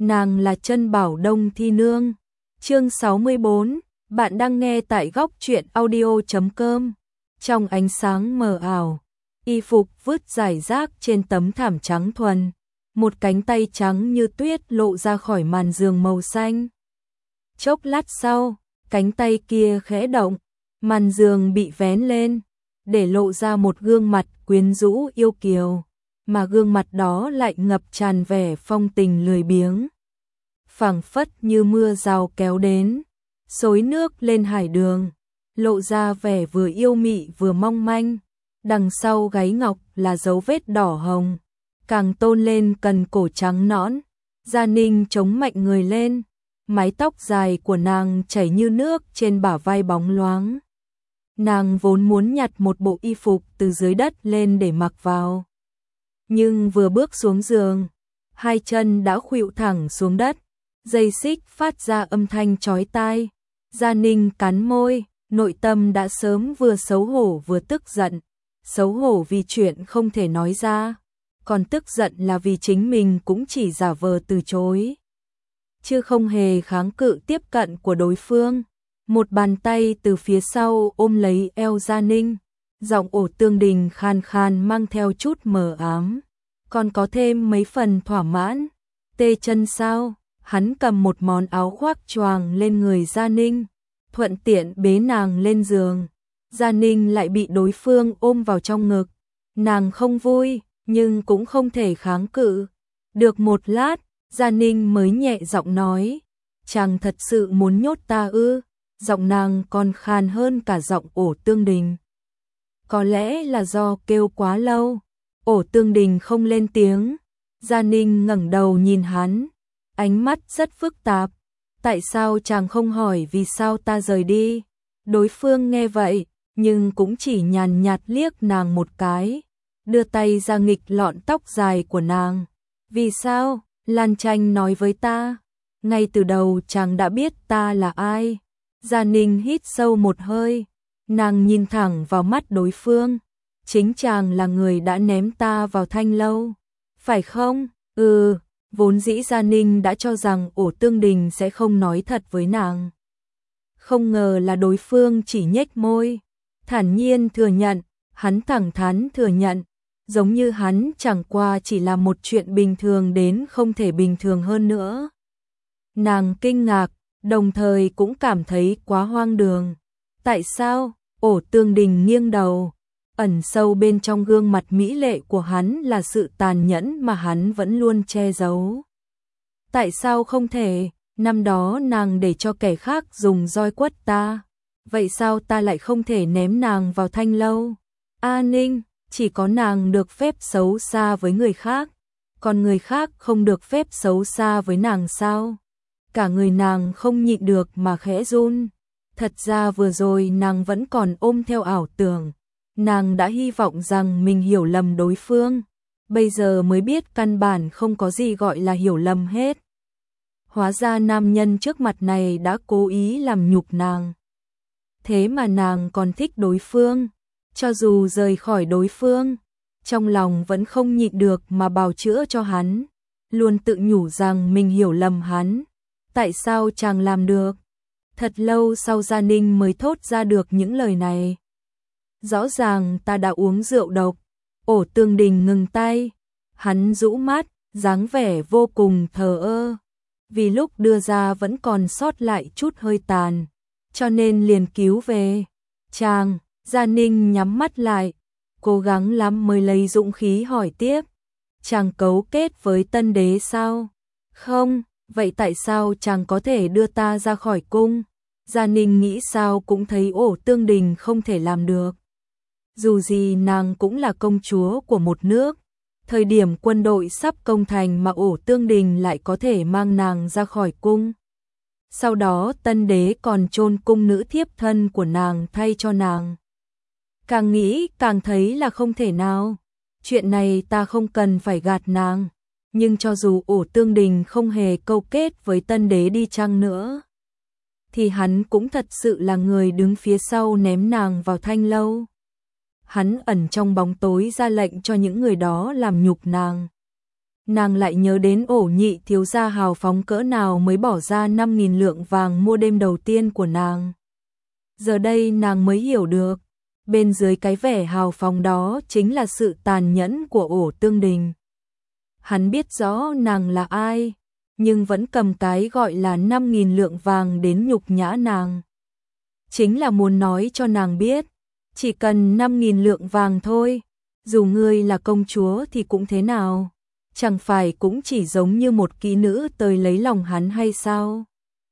nàng là Trân Bảo Đông Thi Nương. Chương 64, bạn đang nghe tại góc truyện audio.com. Trong ánh sáng mờ ảo, y phục vứt rải rác trên tấm thảm trắng thuần, một cánh tay trắng như tuyết lộ ra khỏi màn giường màu xanh. Chốc lát sau, cánh tay kia khẽ động, màn giường bị vén lên, để lộ ra một gương mặt quyến rũ yêu kiều, mà gương mặt đó lại ngập tràn vẻ phong tình lười biếng. Phảng phất như mưa rào kéo đến, xối nước lên hải đường, lộ ra vẻ vừa yêu mị vừa mong manh. Đằng sau gáy ngọc là dấu vết đỏ hồng, càng tôn lên cần cổ trắng nõn. Gia Ninh chống mạnh người lên, mái tóc dài của nàng chảy như nước trên bả vai bóng loáng. Nàng vốn muốn nhặt một bộ y phục từ dưới đất lên để mặc vào, nhưng vừa bước xuống giường, hai chân đã khuỵu thẳng xuống đất, dây xích phát ra âm thanh chói tai. Gia Ninh cắn môi, nội tâm đã sớm vừa xấu hổ vừa tức giận. Xấu hổ vì chuyện không thể nói ra, còn tức giận là vì chính mình cũng chỉ giả vờ từ chối, chứ không hề kháng cự tiếp cận của đối phương. Một bàn tay từ phía sau ôm lấy eo Gia Ninh, giọng Ổ Tương Đình khàn khàn mang theo chút mờ ám, còn có thêm mấy phần thỏa mãn. Tê chân sao? Hắn cầm một món áo khoác choàng lên người Gia Ninh, thuận tiện bế nàng lên giường. Gia Ninh lại bị đối phương ôm vào trong ngực, nàng không vui, nhưng cũng không thể kháng cự. Được một lát, Gia Ninh mới nhẹ giọng nói, chàng thật sự muốn nhốt ta ư? Giọng nàng còn khàn hơn cả giọng Ổ Tương Đình. Có lẽ là do kêu quá lâu. Ổ Tương Đình không lên tiếng. Gia Ninh ngẩng đầu nhìn hắn, ánh mắt rất phức tạp. Tại sao chàng không hỏi vì sao ta rời đi? Đối phương nghe vậy, nhưng cũng chỉ nhàn nhạt liếc nàng một cái, đưa tay ra nghịch lọn tóc dài của nàng. Vì sao? Lan Tranh nói với ta, ngay từ đầu chàng đã biết ta là ai. Gia Ninh hít sâu một hơi, nàng nhìn thẳng vào mắt đối phương. Chính chàng là người đã ném ta vào thanh lâu, phải không? Vốn dĩ Gia Ninh đã cho rằng Ổ Tương Đình sẽ không nói thật với nàng. Không ngờ là đối phương chỉ nhếch môi, thản nhiên thừa nhận. Hắn thẳng thắn thừa nhận, giống như hắn chẳng qua chỉ là một chuyện bình thường đến không thể bình thường hơn nữa. Nàng kinh ngạc, đồng thời cũng cảm thấy quá hoang đường. Tại sao? Ổ Tương Đình nghiêng đầu, ẩn sâu bên trong gương mặt mỹ lệ của hắn là sự tàn nhẫn mà hắn vẫn luôn che giấu. Tại sao không thể? Năm đó nàng để cho kẻ khác dùng roi quất ta, vậy sao ta lại không thể ném nàng vào thanh lâu? A Ninh, chỉ có nàng được phép xấu xa với người khác, còn người khác không được phép xấu xa với nàng sao? Cả người nàng không nhịn được mà khẽ run. Thật ra vừa rồi nàng vẫn còn ôm theo ảo tưởng, nàng đã hy vọng rằng mình hiểu lầm đối phương, bây giờ mới biết căn bản không có gì gọi là hiểu lầm hết. Hóa ra nam nhân trước mặt này đã cố ý làm nhục nàng. Thế mà nàng còn thích đối phương. Cho dù rời khỏi đối phương, trong lòng vẫn không nhịn được mà bào chữa cho hắn, luôn tự nhủ rằng mình hiểu lầm hắn. Tại sao chàng làm được? Thật lâu sau Gia Ninh mới thốt ra được những lời này. Rõ ràng ta đã uống rượu độc. Ổ Tương Đình ngừng tay, hắn rũ mắt, dáng vẻ vô cùng thờ ơ. Vì lúc đưa ra vẫn còn sót lại chút hơi tàn, cho nên liền cứu về. Chàng, Gia Ninh nhắm mắt lại, cố gắng lắm mới lấy dũng khí hỏi tiếp. Chàng cấu kết với Tân Đế sao? Không, vậy tại sao chàng có thể đưa ta ra khỏi cung? Gia Ninh nghĩ sao cũng thấy Ổ Tương Đình không thể làm được. Dù gì nàng cũng là công chúa của một nước. Thời điểm quân đội sắp công thành mà Ổ Tương Đình lại có thể mang nàng ra khỏi cung. Sau đó Tân Đế còn chôn cung nữ thiếp thân của nàng thay cho nàng. Càng nghĩ càng thấy là không thể nào. Chuyện này ta không cần phải gạt nàng. Nhưng cho dù Ổ Tương Đình không hề câu kết với Tân Đế đi chăng nữa, thì hắn cũng thật sự là người đứng phía sau ném nàng vào thanh lâu. Hắn ẩn trong bóng tối ra lệnh cho những người đó làm nhục nàng. nàng lại nhớ đến Ổ nhị thiếu gia hào phóng cỡ nào mới bỏ ra 5.000 lượng vàng mua đêm đầu tiên của nàng. Giờ đây nàng mới hiểu được, bên dưới cái vẻ hào phóng đó chính là sự tàn nhẫn của Ổ Tương Đình. Hắn biết rõ nàng là ai, nhưng vẫn cầm cái gọi là 5.000 lượng vàng đến nhục nhã nàng. Chính là muốn nói cho nàng biết, chỉ cần 5.000 lượng vàng thôi, dù ngươi là công chúa thì cũng thế nào, chẳng phải cũng chỉ giống như một kỹ nữ tới lấy lòng hắn hay sao?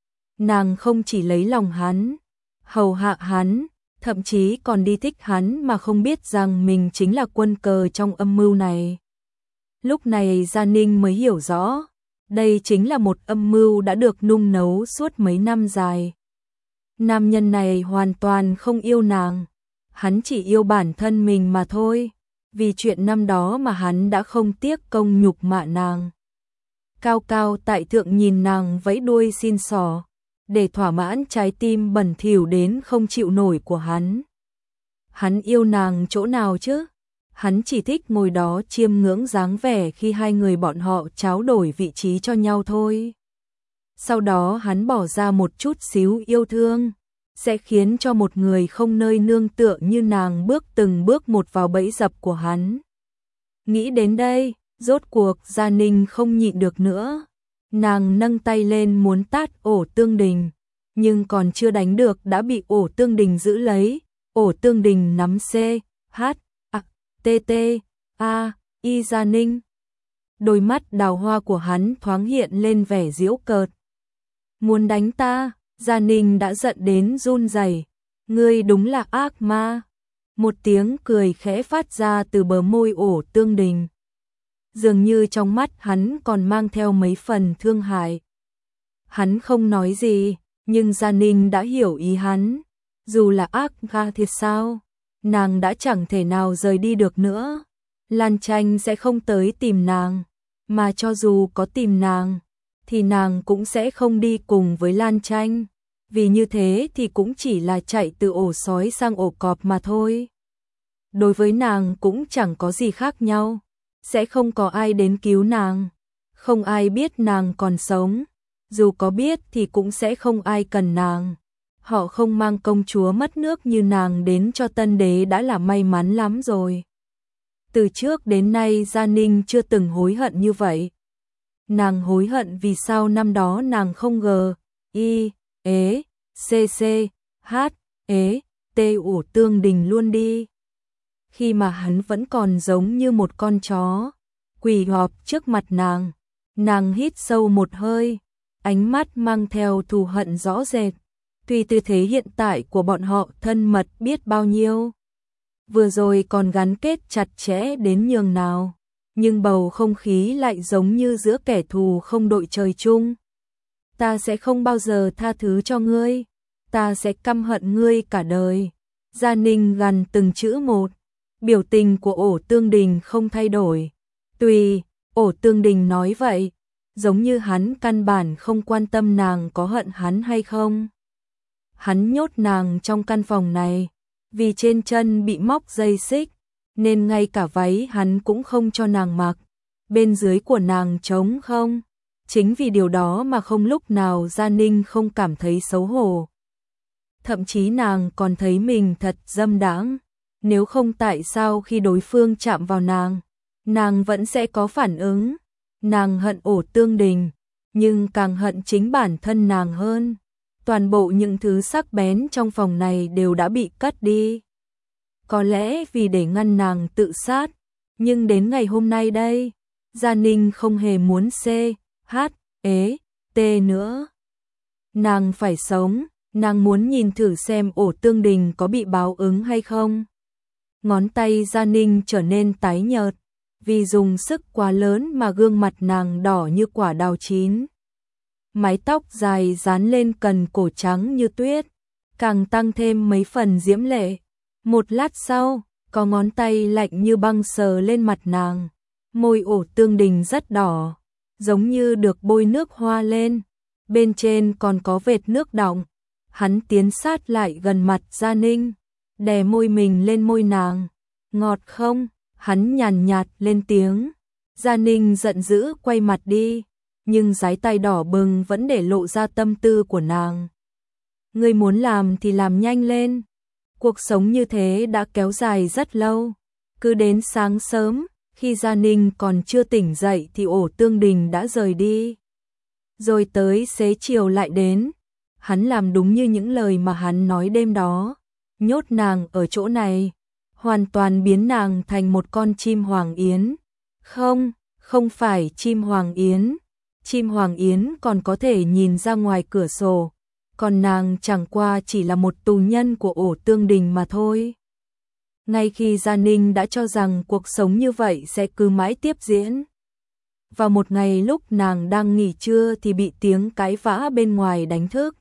Nàng không chỉ lấy lòng hắn, hầu hạ hắn, thậm chí còn đi thích hắn mà không biết rằng mình chính là quân cờ trong âm mưu này. Lúc này Gia Ninh mới hiểu rõ, đây chính là một âm mưu đã được nung nấu suốt mấy năm dài. Nam nhân này hoàn toàn không yêu nàng, hắn chỉ yêu bản thân mình mà thôi, vì chuyện năm đó mà hắn đã không tiếc công nhục mạ nàng. Cao cao tại thượng nhìn nàng vẫy đuôi xin xỏ, để thỏa mãn trái tim bẩn thỉu đến không chịu nổi của hắn. Hắn yêu nàng chỗ nào chứ? Hắn chỉ thích ngồi đó chiêm ngưỡng dáng vẻ khi hai người bọn họ tráo đổi vị trí cho nhau thôi. Sau đó hắn bỏ ra một chút xíu yêu thương, sẽ khiến cho một người không nơi nương tựa như nàng bước từng bước một vào bẫy dập của hắn. Nghĩ đến đây, rốt cuộc Gia Ninh không nhịn được nữa. Nàng nâng tay lên muốn tát Ổ Tương Đình, nhưng còn chưa đánh được đã bị Ổ Tương Đình giữ lấy. Ổ Tương Đình nắm C, H, A, T, T, A, I Gia Ninh. Đôi mắt đào hoa của hắn thoáng hiện lên vẻ giễu cợt. Muốn đánh ta? Gia Ninh đã giận đến run rẩy. Ngươi đúng là ác ma. Một tiếng cười khẽ phát ra từ bờ môi Ổ Tương Đình. Dường như trong mắt hắn còn mang theo mấy phần thương hại. Hắn không nói gì, nhưng Gia Ninh đã hiểu ý hắn. Dù là ác ma thì sao? Nàng đã chẳng thể nào rời đi được nữa. Lan Tranh sẽ không tới tìm nàng, mà cho dù có tìm nàng, thì nàng cũng sẽ không đi cùng với Lan Tranh. Vì như thế thì cũng chỉ là chạy từ ổ sói sang ổ cọp mà thôi. Đối với nàng cũng chẳng có gì khác nhau. Sẽ không có ai đến cứu nàng, không ai biết nàng còn sống, dù có biết thì cũng sẽ không ai cần nàng. Họ không mang công chúa mất nước như nàng đến cho tân đế đã là may mắn lắm rồi. Từ trước đến nay Gia Ninh chưa từng hối hận như vậy. Nàng hối hận vì sao năm đó nàng không I, ế, C, H, ế, T Ổ Tương Đình luôn đi. Khi mà hắn vẫn còn giống như một con chó, quỳ gọp trước mặt nàng hít sâu một hơi, ánh mắt mang theo thù hận rõ rệt. Tuy tư thế hiện tại của bọn họ thân mật biết bao nhiêu, vừa rồi còn gắn kết chặt chẽ đến nhường nào, nhưng bầu không khí lại giống như giữa kẻ thù không đội trời chung. Ta sẽ không bao giờ tha thứ cho ngươi, ta sẽ căm hận ngươi cả đời. Gia Ninh gằn từng chữ một. Biểu tình của Ổ Tương Đình không thay đổi. Tuy Ổ Tương Đình nói vậy, giống như hắn căn bản không quan tâm nàng có hận hắn hay không. Hắn nhốt nàng trong căn phòng này, vì trên chân bị móc dây xích, nên ngay cả váy hắn cũng không cho nàng mặc. Bên dưới của nàng trống không. Chính vì điều đó mà không lúc nào Gia Ninh không cảm thấy xấu hổ. Thậm chí nàng còn thấy mình thật dâm đãng. Nếu không tại sao khi đối phương chạm vào nàng vẫn sẽ có phản ứng. Nàng hận Ổ Tương Đình, nhưng càng hận chính bản thân nàng hơn. Toàn bộ những thứ sắc bén trong phòng này đều đã bị cất đi. Có lẽ vì để ngăn nàng tự sát, nhưng đến ngày hôm nay đây, Gia Ninh không hề muốn C, H, ế, T nữa. Nàng phải sống, nàng muốn nhìn thử xem Ổ Tương Đình có bị báo ứng hay không. Ngón tay Gia Ninh trở nên tái nhợt, vì dùng sức quá lớn mà gương mặt nàng đỏ như quả đào chín. Mái tóc dài dán lên cần cổ trắng như tuyết, càng tăng thêm mấy phần diễm lệ. Một lát sau, có ngón tay lạnh như băng sờ lên mặt nàng. Môi Ổ Tương Đình rất đỏ, giống như được bôi nước hoa lên, bên trên còn có vệt nước đọng. Hắn tiến sát lại gần mặt Gia Ninh, đè môi mình lên môi nàng. Ngọt không? Hắn nhàn nhạt lên tiếng. Gia Ninh giận dữ quay mặt đi, nhưng dái tay đỏ bừng vẫn để lộ ra tâm tư của nàng. Ngươi muốn làm thì làm nhanh lên. Cuộc sống như thế đã kéo dài rất lâu. Cứ đến sáng sớm, khi Gia Ninh còn chưa tỉnh dậy thì Ổ Tương Đình đã rời đi. Rồi tới xế chiều lại đến. Hắn làm đúng như những lời mà hắn nói đêm đó. Nhốt nàng ở chỗ này, hoàn toàn biến nàng thành một con chim hoàng yến. Không, không phải chim hoàng yến. Chim hoàng yến còn có thể nhìn ra ngoài cửa sổ, còn nàng chẳng qua chỉ là một tù nhân của Ổ Tương Đình mà thôi. Ngay khi Gia Ninh đã cho rằng cuộc sống như vậy sẽ cứ mãi tiếp diễn. Vào một ngày lúc nàng đang nghỉ trưa thì bị tiếng cãi vã bên ngoài đánh thức.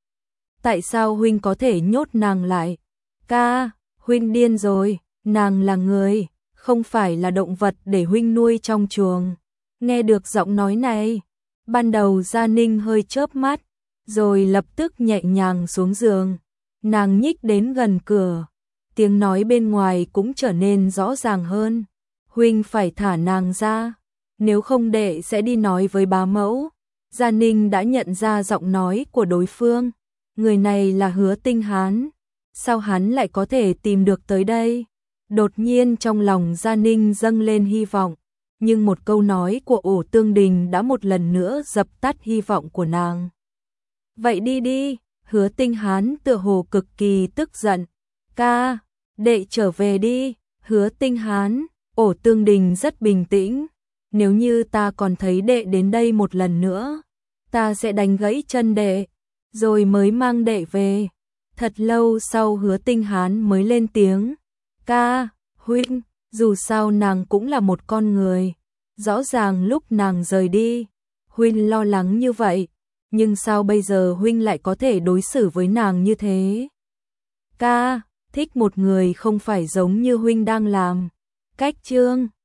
Tại sao huynh có thể nhốt nàng lại? Ca, huynh điên rồi, nàng là người, không phải là động vật để huynh nuôi trong chuồng. Nghe được giọng nói này, ban đầu Gia Ninh hơi chớp mắt, rồi lập tức nhẹ nhàng xuống giường. Nàng nhích đến gần cửa, tiếng nói bên ngoài cũng trở nên rõ ràng hơn. Huynh phải thả nàng ra, nếu không đệ sẽ đi nói với bá mẫu. Gia Ninh đã nhận ra giọng nói của đối phương. Người này là Hứa Tinh Hán. Sao hắn lại có thể tìm được tới đây? Đột nhiên trong lòng Gia Ninh dâng lên hy vọng. Nhưng một câu nói của Ổ Tương Đình đã một lần nữa dập tắt hy vọng của nàng. Vậy đi đi, Hứa Tinh Hán tựa hồ cực kỳ tức giận. Ca, đệ trở về đi, Hứa Tinh Hán. Ổ Tương Đình rất bình tĩnh. Nếu như ta còn thấy đệ đến đây một lần nữa, ta sẽ đánh gãy chân đệ, rồi mới mang đệ về. Thật lâu sau Hứa Tinh Hán mới lên tiếng. Ca, huynh, dù sao nàng cũng là một con người. Rõ ràng lúc nàng rời đi, huynh lo lắng như vậy, nhưng sao bây giờ huynh lại có thể đối xử với nàng như thế? Ca, thích một người không phải giống như huynh đang làm. Cách chương